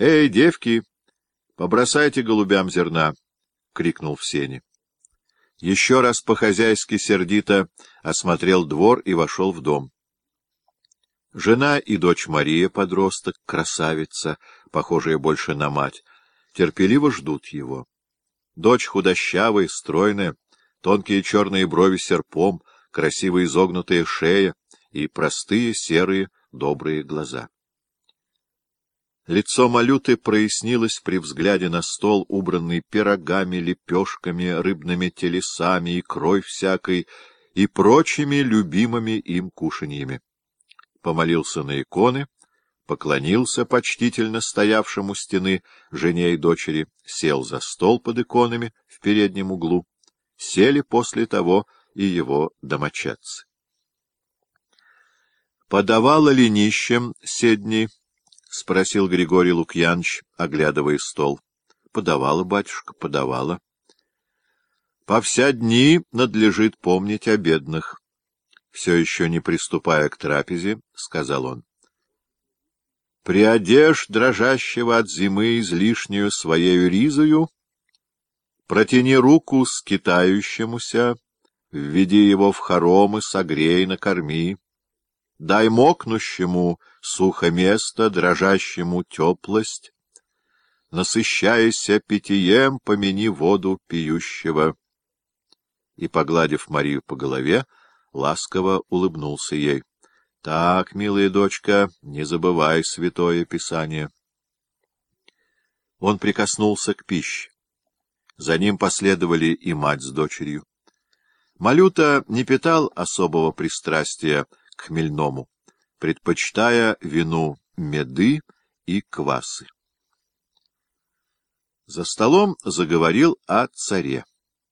Эй, девки, побросайте голубям зерна! — крикнул в сени. Еще раз по-хозяйски сердито осмотрел двор и вошел в дом. Жена и дочь Мария, подросток, красавица, похожая больше на мать, терпеливо ждут его. Дочь худощавая, стройная, тонкие черные брови серпом, красиво изогнутая шея и простые серые добрые глаза. Лицо Малюты прояснилось при взгляде на стол, убранный пирогами, лепешками, рыбными телесами, икрой всякой и прочими любимыми им кушаньями. Помолился на иконы, поклонился почтительно стоявшим у стены жене и дочери, сел за стол под иконами в переднем углу. Сели после того и его домочадцы. «Подавала ли нищим седни?» — спросил Григорий Лукьяныч, оглядывая стол. — Подавала, батюшка, подавала. — По вся дни надлежит помнить о бедных. Все еще не приступая к трапезе, сказал он. — Приодежь дрожащего от зимы излишнюю своею ризою, протяни руку скитающемуся, введи его в хоромы, согрей, накорми. Дай мокнущему сухо место, дрожащему теплость. Насыщаяся питьем, помяни воду пьющего. И, погладив Марию по голове, ласково улыбнулся ей. — Так, милая дочка, не забывай святое Писание. Он прикоснулся к пище. За ним последовали и мать с дочерью. Малюта не питал особого пристрастия к хмельному, предпочитая вину меды и квасы. За столом заговорил о царе.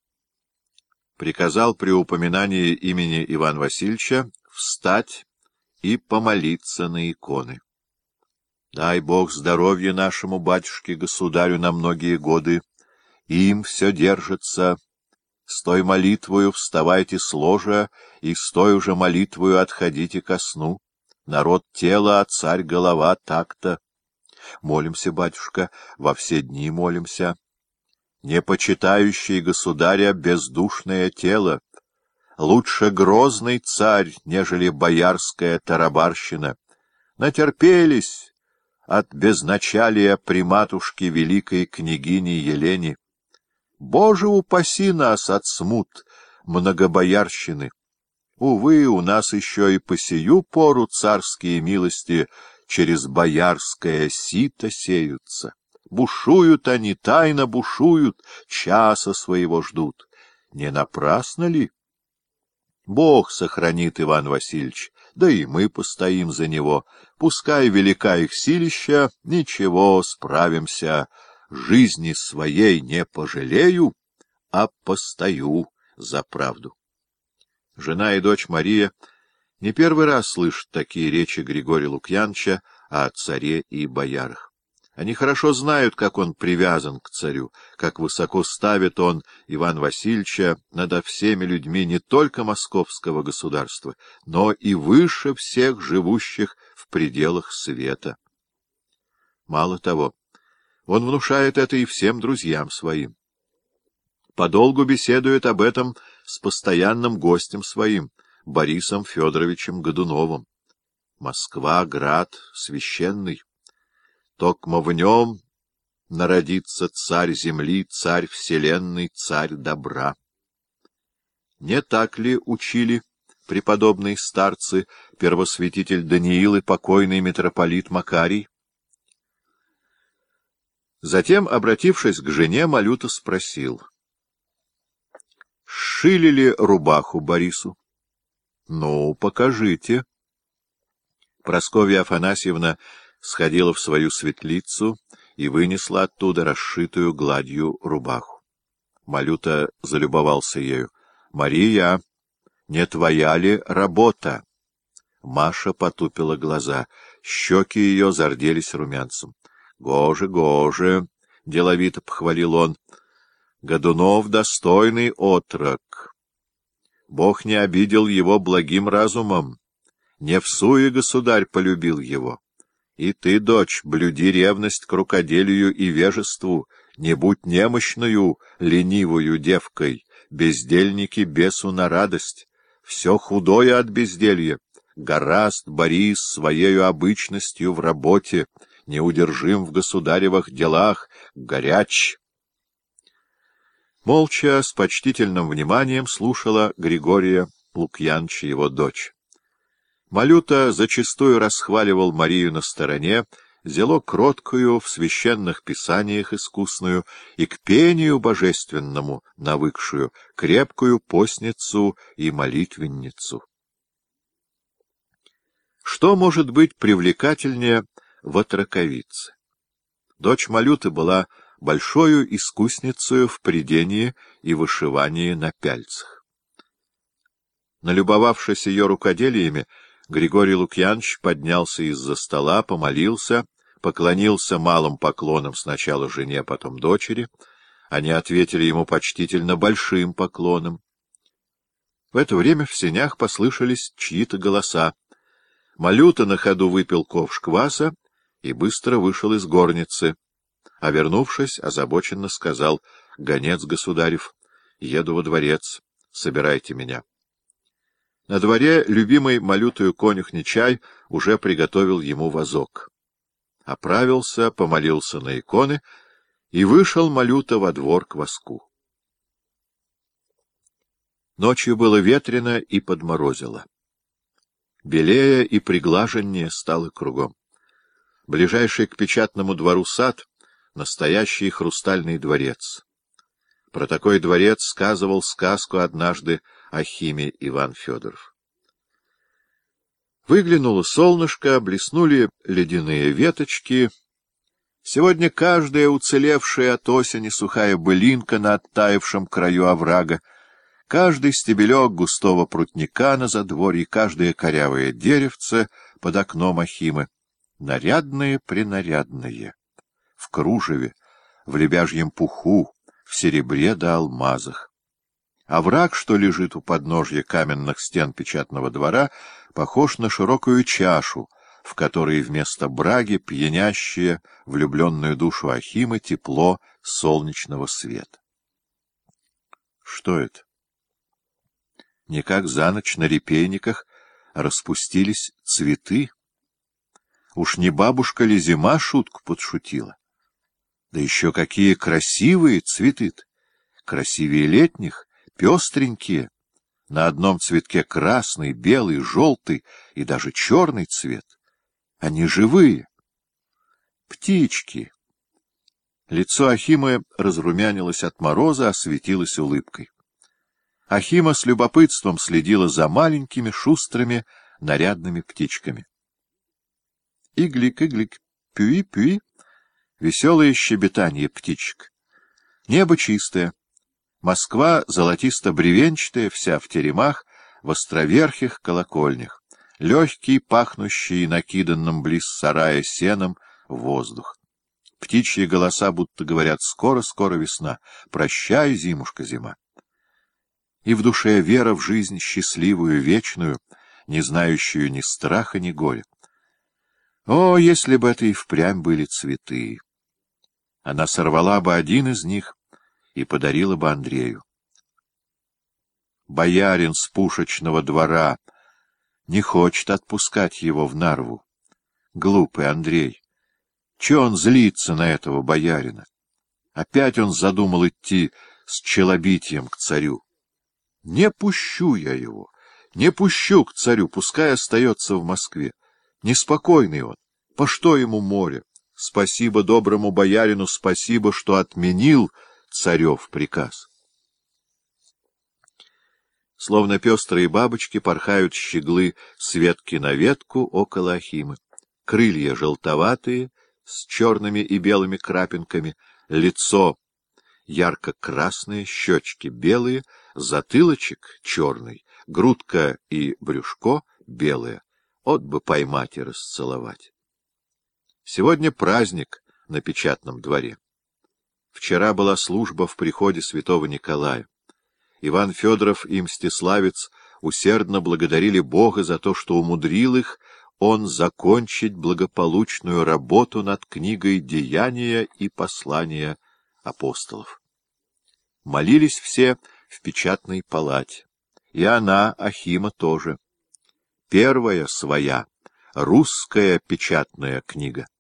Приказал при упоминании имени Ивана Васильевича встать и помолиться на иконы. Дай Бог здоровья нашему батюшке-государю на многие годы, им все держится. С той молитвою вставайте с ложа, и с той же молитвою отходите ко сну. Народ тело, а царь голова так-то. Молимся, батюшка, во все дни молимся. Не почитающий государя бездушное тело. Лучше грозный царь, нежели боярская тарабарщина. Натерпелись от безначалия при матушке великой княгини Елене. Боже, упаси нас от смут многобоярщины! Увы, у нас еще и по сию пору царские милости через боярское сито сеются. Бушуют они, тайно бушуют, часа своего ждут. Не напрасно ли? Бог сохранит Иван Васильевич, да и мы постоим за него. Пускай велика их силища, ничего, справимся. Жизни своей не пожалею, а постою за правду. Жена и дочь Мария не первый раз слышат такие речи Григория Лукьяновича о царе и боярах. Они хорошо знают, как он привязан к царю, как высоко ставит он Ивана Васильевича над всеми людьми не только московского государства, но и выше всех живущих в пределах света. Мало того, он внушает это и всем друзьям своим. Подолгу беседует об этом с постоянным гостем своим, Борисом Федоровичем Годуновым. Москва — град священный. Токмо в нем народится царь земли, царь вселенной, царь добра. Не так ли учили преподобные старцы, первосвятитель Даниил и покойный митрополит Макарий? Затем, обратившись к жене, Малюта спросил: — Сшили ли рубаху Борису? — Ну, покажите. Прасковья Афанасьевна сходила в свою светлицу и вынесла оттуда расшитую гладью рубаху. Малюта залюбовался ею. — Мария, не твоя ли работа? Маша потупила глаза. Щеки ее зарделись румянцем. — Гоже, гоже! — деловито похвалил он. — Годунов достойный отрок. Бог не обидел его благим разумом. Не всуе государь полюбил его. И ты, дочь, блюди ревность к рукоделию и вежеству, не будь немощную, ленивую девкой, бездельники бесу на радость, все худое от безделья, гораст борись своею обычностью в работе, неудержим в государевых делах, горяч. Молча, с почтительным вниманием слушала Григория Лукьяновича его дочь. Малюта зачастую расхваливал Марию на стороне, зело кроткую, в священных писаниях искусную и к пению божественному навыкшую, крепкую постницу и молитвенницу. Что может быть привлекательнее в отроковице? Дочь Малюты была большою искусницею в прядении и вышивании на пяльцах. Налюбовавшись ее рукоделиями, Григорий Лукьянович поднялся из-за стола, помолился, поклонился малым поклоном сначала жене, потом дочери. Они ответили ему почтительно большим поклоном. В это время в сенях послышались чьи-то голоса. Малюта на ходу выпил ковш кваса и быстро вышел из горницы, а, вернувшись, озабоченно сказал: — Гонец государев, еду во дворец, собирайте меня. На дворе любимый Малютою конюх Нечай уже приготовил ему возок. Оправился, помолился на иконы, и вышел Малюта во двор к воску. Ночью было ветрено и подморозило. Белее и приглаженнее стало кругом. Ближайший к печатному двору сад — настоящий хрустальный дворец. Про такой дворец сказывал сказку однажды Ахиме Иван Федоров. Выглянуло солнышко, блеснули ледяные веточки. Сегодня каждая уцелевшая от осени сухая былинка на оттаившем краю оврага, каждый стебелек густого прутника на задворье, каждое корявое деревце под окном Ахимы, нарядные-принарядные, в кружеве, в лебяжьем пуху, в серебре да алмазах. Овраг, что лежит у подножья каменных стен печатного двора, похож на широкую чашу, в которой вместо браги пьянящее влюбленную душу Ахимы тепло солнечного света. Что это? Не как за ночь на репейниках распустились цветы? Уж не бабушка ли зима шутку подшутила? Да еще какие красивые цветы-то! Красивее летних, пестренькие, на одном цветке красный, белый, желтый и даже черный цвет. Они живые. Птички. Лицо Ахимы разрумянилось от мороза, осветилось улыбкой. Ахима с любопытством следила за маленькими, шустрыми, нарядными птичками. Иглик, иглик, пюи-пюи, веселое щебетанье птичек. Небо чистое. Москва золотисто-бревенчатая, вся в теремах, в островерхих колокольнях, легкий, пахнущий накиданным близ сарая сеном воздух. Птичьи голоса будто говорят: скоро-скоро весна, прощай, зимушка, зима. И в душе вера в жизнь счастливую, вечную, не знающую ни страха, ни горя. О, если бы это и впрямь были цветы! Она сорвала бы один из них и подарила бы Андрею. Боярин с пушечного двора не хочет отпускать его в Нарву. Глупый Андрей! Че он злится на этого боярина? Опять он задумал идти с челобитием к царю. Не пущу я его, не пущу к царю, пускай остается в Москве. Неспокойный он, по что ему море? Спасибо доброму боярину, спасибо, что отменил царев приказ. Словно пестрые бабочки порхают щеглы с ветки на ветку около Ахимы. Крылья желтоватые, с черными и белыми крапинками, лицо ярко-красное, щечки белые, затылочек черный, грудка и брюшко белые. От бы поймать и расцеловать. Сегодня праздник на печатном дворе. Вчера была служба в приходе святого Николая. Иван Федоров и Мстиславец усердно благодарили Бога за то, что умудрил их он закончить благополучную работу над книгой «Деяния и послания апостолов». Молились все в печатной палате, и она, Ахима, тоже. Первая своя, русская печатная книга.